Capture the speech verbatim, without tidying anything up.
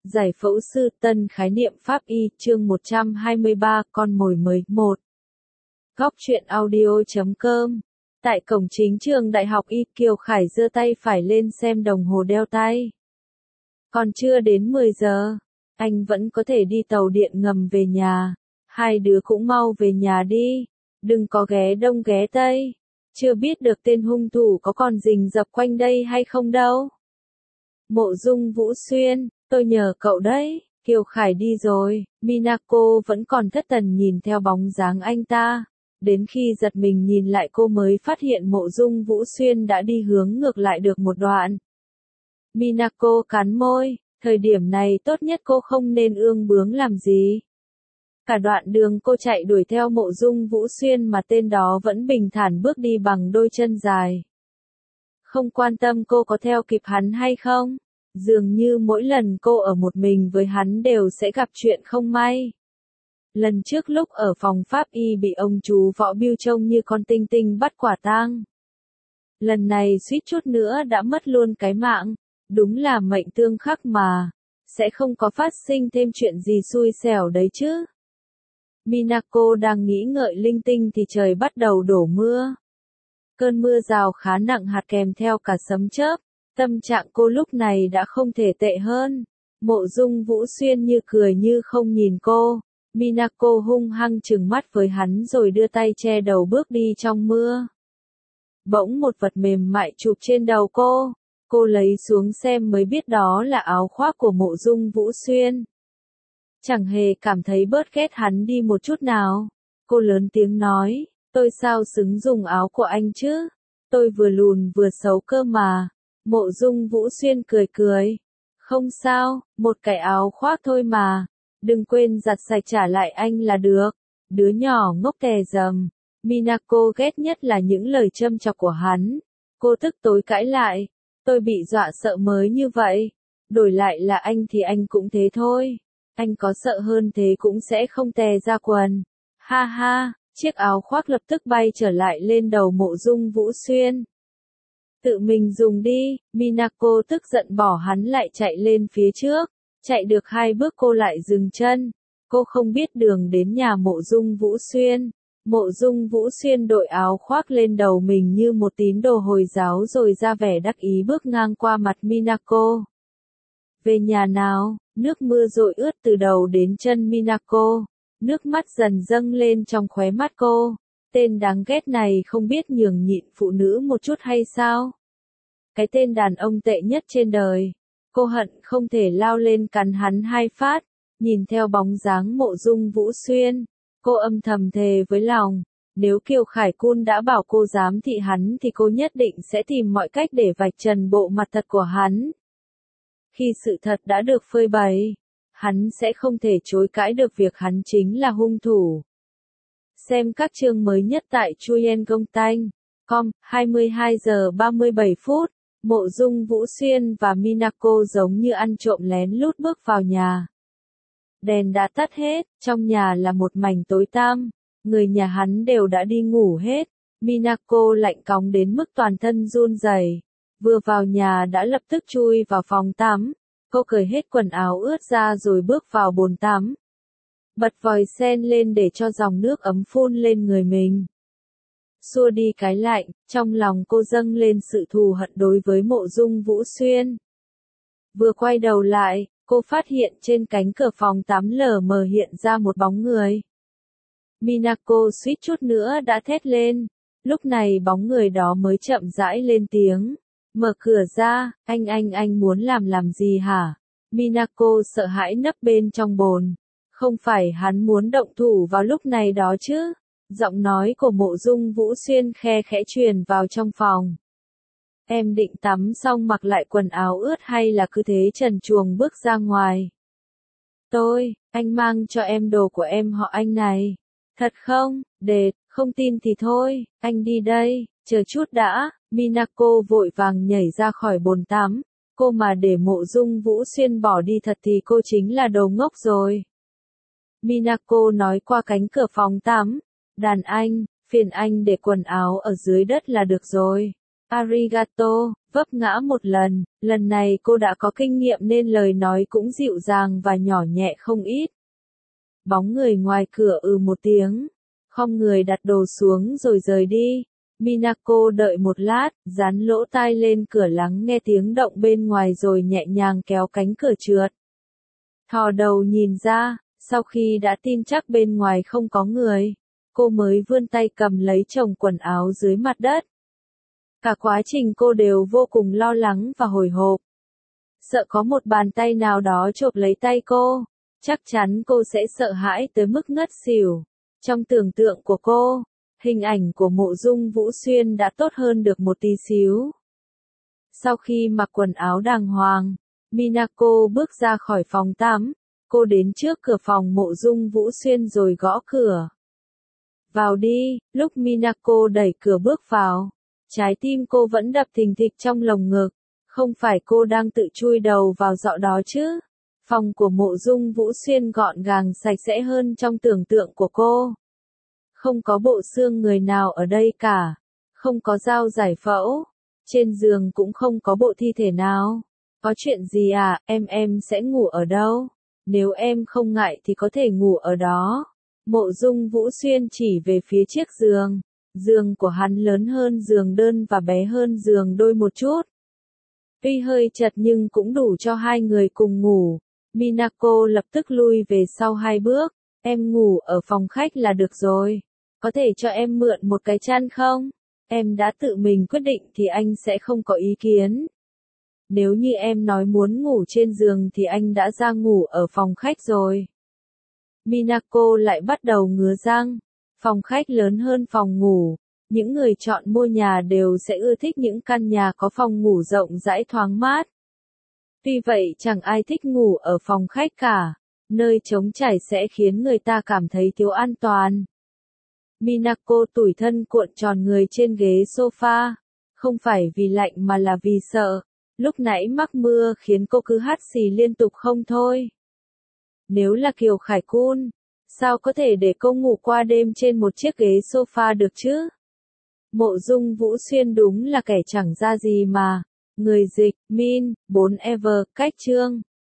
Giải phẫu sư tân khái niệm pháp y chương một trăm hai mươi ba con mồi mới một. Góc truyện audio chấm com. Tại cổng chính trường đại học Y, Kiều Khải giơ tay phải lên xem đồng hồ đeo tay. Còn chưa đến mười giờ, anh vẫn có thể đi tàu điện ngầm về nhà. Hai đứa cũng mau về nhà đi, đừng có ghé đông ghé tây. Chưa biết được tên hung thủ có còn rình rập quanh đây hay không đâu. Mộ Dung Vũ Xuyên, tôi nhờ cậu đấy. Kiều Khải đi rồi, Minako vẫn còn thất thần nhìn theo bóng dáng anh ta. Đến khi giật mình nhìn lại cô mới phát hiện Mộ Dung Vũ Xuyên đã đi hướng ngược lại được một đoạn. Minako cắn môi, thời điểm này tốt nhất cô không nên ương bướng làm gì. Cả đoạn đường cô chạy đuổi theo Mộ Dung Vũ Xuyên mà tên đó vẫn bình thản bước đi bằng đôi chân dài. Không quan tâm cô có theo kịp hắn hay không. Dường như mỗi lần cô ở một mình với hắn đều sẽ gặp chuyện không may. Lần trước lúc ở phòng pháp y bị ông chú Võ Biêu trông như con tinh tinh bắt quả tang. Lần này suýt chút nữa đã mất luôn cái mạng. Đúng là mệnh tương khắc mà. Sẽ không có phát sinh thêm chuyện gì xui xẻo đấy chứ. Minako đang nghĩ ngợi linh tinh thì trời bắt đầu đổ mưa. Cơn mưa rào khá nặng hạt kèm theo cả sấm chớp. Tâm trạng cô lúc này đã không thể tệ hơn. Mộ Dung Vũ Xuyên như cười như không nhìn cô. Minako hung hăng trừng mắt với hắn rồi đưa tay che đầu bước đi trong mưa. Bỗng một vật mềm mại chụp trên đầu cô. Cô lấy xuống xem mới biết đó là áo khoác của Mộ Dung Vũ Xuyên. Chẳng hề cảm thấy bớt ghét hắn đi một chút nào. Cô lớn tiếng nói, tôi sao xứng dùng áo của anh chứ? Tôi vừa lùn vừa xấu cơ mà. Mộ Dung Vũ Xuyên cười cười. Không sao, một cái áo khoác thôi mà. Đừng quên giặt sạch trả lại anh là được. Đứa nhỏ ngốc tè dầm. Minako ghét nhất là những lời châm chọc của hắn. Cô tức tối cãi lại. Tôi bị dọa sợ mới như vậy. Đổi lại là anh thì anh cũng thế thôi. Anh có sợ hơn thế cũng sẽ không tè ra quần. Ha ha, chiếc áo khoác lập tức bay trở lại lên đầu Mộ Dung Vũ Xuyên. Tự mình dùng đi, Minako tức giận bỏ hắn lại chạy lên phía trước. Chạy được hai bước cô lại dừng chân. Cô không biết đường đến nhà Mộ Dung Vũ Xuyên. Mộ Dung Vũ Xuyên đội áo khoác lên đầu mình như một tín đồ Hồi giáo rồi ra vẻ đắc ý bước ngang qua mặt Minako. Về nhà nào, nước mưa dội ướt từ đầu đến chân Minako. Nước mắt dần dâng lên trong khóe mắt cô. Tên đáng ghét này không biết nhường nhịn phụ nữ một chút hay sao? Cái tên đàn ông tệ nhất trên đời. Cô hận không thể lao lên cắn hắn hai phát. Nhìn theo bóng dáng Mộ Dung Vũ Xuyên, cô âm thầm thề với lòng. Nếu Kiều Khải Kun đã bảo cô dám thị hắn thì cô nhất định sẽ tìm mọi cách để vạch trần bộ mặt thật của hắn. Khi sự thật đã được phơi bày, hắn sẽ không thể chối cãi được việc hắn chính là hung thủ. Xem các chương mới nhất tại Chuyen Gong Tanh chấm com, hai mươi hai giờ ba mươi bảy phút, Mộ Dung Vũ Xuyên và Minako giống như ăn trộm lén lút bước vào nhà. Đèn đã tắt hết, trong nhà là một mảnh tối tăm, người nhà hắn đều đã đi ngủ hết. Minako lạnh cóng đến mức toàn thân run rẩy. Vừa vào nhà đã lập tức chui vào phòng tắm. Cô cởi hết quần áo ướt ra rồi bước vào bồn tắm. Bật vòi sen lên để cho dòng nước ấm phun lên người mình. Xua đi cái lạnh, trong lòng cô dâng lên sự thù hận đối với Mộ Dung Vũ Xuyên. Vừa quay đầu lại, cô phát hiện trên cánh cửa phòng tắm lờ mờ hiện ra một bóng người. Minako suýt chút nữa đã thét lên. Lúc này bóng người đó mới chậm rãi lên tiếng. Mở cửa ra, anh anh anh muốn làm làm gì hả? Minako sợ hãi nấp bên trong bồn. Không phải hắn muốn động thủ vào lúc này đó chứ? Giọng nói của Mộ Dung Vũ Xuyên khe khẽ truyền vào trong phòng. Em định tắm xong mặc lại quần áo ướt hay là cứ thế trần truồng bước ra ngoài? Tôi, anh mang cho em đồ của em họ Anh này. Thật không? Đệt, không tin thì thôi, anh đi đây, chờ chút đã. Minako vội vàng nhảy ra khỏi bồn tắm. Cô mà để Mộ Dung Vũ Xuyên bỏ đi thật thì cô chính là đồ ngốc rồi. Minako nói qua cánh cửa phòng tắm. Đàn anh, phiền anh để quần áo ở dưới đất là được rồi. Arigato, vấp ngã một lần, lần này cô đã có kinh nghiệm nên lời nói cũng dịu dàng và nhỏ nhẹ không ít. Bóng người ngoài cửa ừ một tiếng, khom người đặt đồ xuống rồi rời đi. Minako đợi một lát, dán lỗ tai lên cửa lắng nghe tiếng động bên ngoài rồi nhẹ nhàng kéo cánh cửa trượt. Thò đầu nhìn ra, sau khi đã tin chắc bên ngoài không có người, cô mới vươn tay cầm lấy chồng quần áo dưới mặt đất. Cả quá trình cô đều vô cùng lo lắng và hồi hộp. Sợ có một bàn tay nào đó chộp lấy tay cô, chắc chắn cô sẽ sợ hãi tới mức ngất xỉu. Trong tưởng tượng của cô, hình ảnh của Mộ Dung Vũ Xuyên đã tốt hơn được một tí xíu. Sau khi mặc quần áo đàng hoàng, Minako bước ra khỏi phòng tắm, cô đến trước cửa phòng Mộ Dung Vũ Xuyên rồi gõ cửa. Vào đi, lúc Minako đẩy cửa bước vào, trái tim cô vẫn đập thình thịch trong lồng ngực, không phải cô đang tự chui đầu vào dọ đó chứ. Phòng của Mộ Dung Vũ Xuyên gọn gàng sạch sẽ hơn trong tưởng tượng của cô. Không có bộ xương người nào ở đây cả, không có dao giải phẫu, trên giường cũng không có bộ thi thể nào. Có chuyện gì à, em em sẽ ngủ ở đâu? Nếu em không ngại thì có thể ngủ ở đó. Mộ Dung Vũ Xuyên chỉ về phía chiếc giường. Giường của hắn lớn hơn giường đơn và bé hơn giường đôi một chút. Tuy hơi chật nhưng cũng đủ cho hai người cùng ngủ. Minako lập tức lui về sau hai bước. Em ngủ ở phòng khách là được rồi. Có thể cho em mượn một cái chăn không? Em đã tự mình quyết định thì anh sẽ không có ý kiến. Nếu như em nói muốn ngủ trên giường thì anh đã ra ngủ ở phòng khách rồi. Minako lại bắt đầu ngứa răng. Phòng khách lớn hơn phòng ngủ. Những người chọn mua nhà đều sẽ ưa thích những căn nhà có phòng ngủ rộng rãi thoáng mát. Tuy vậy chẳng ai thích ngủ ở phòng khách cả. Nơi trống trải sẽ khiến người ta cảm thấy thiếu an toàn. Minako tủi thân cuộn tròn người trên ghế sofa. Không phải vì lạnh mà là vì sợ. Lúc nãy mắc mưa khiến cô cứ hắt xì liên tục không thôi. Nếu là Kiều Khải Kun, sao có thể để cô ngủ qua đêm trên một chiếc ghế sofa được chứ? Mộ Dung Vũ Xuyên đúng là kẻ chẳng ra gì mà. Người dịch, Min, bốn Ever, cách chương.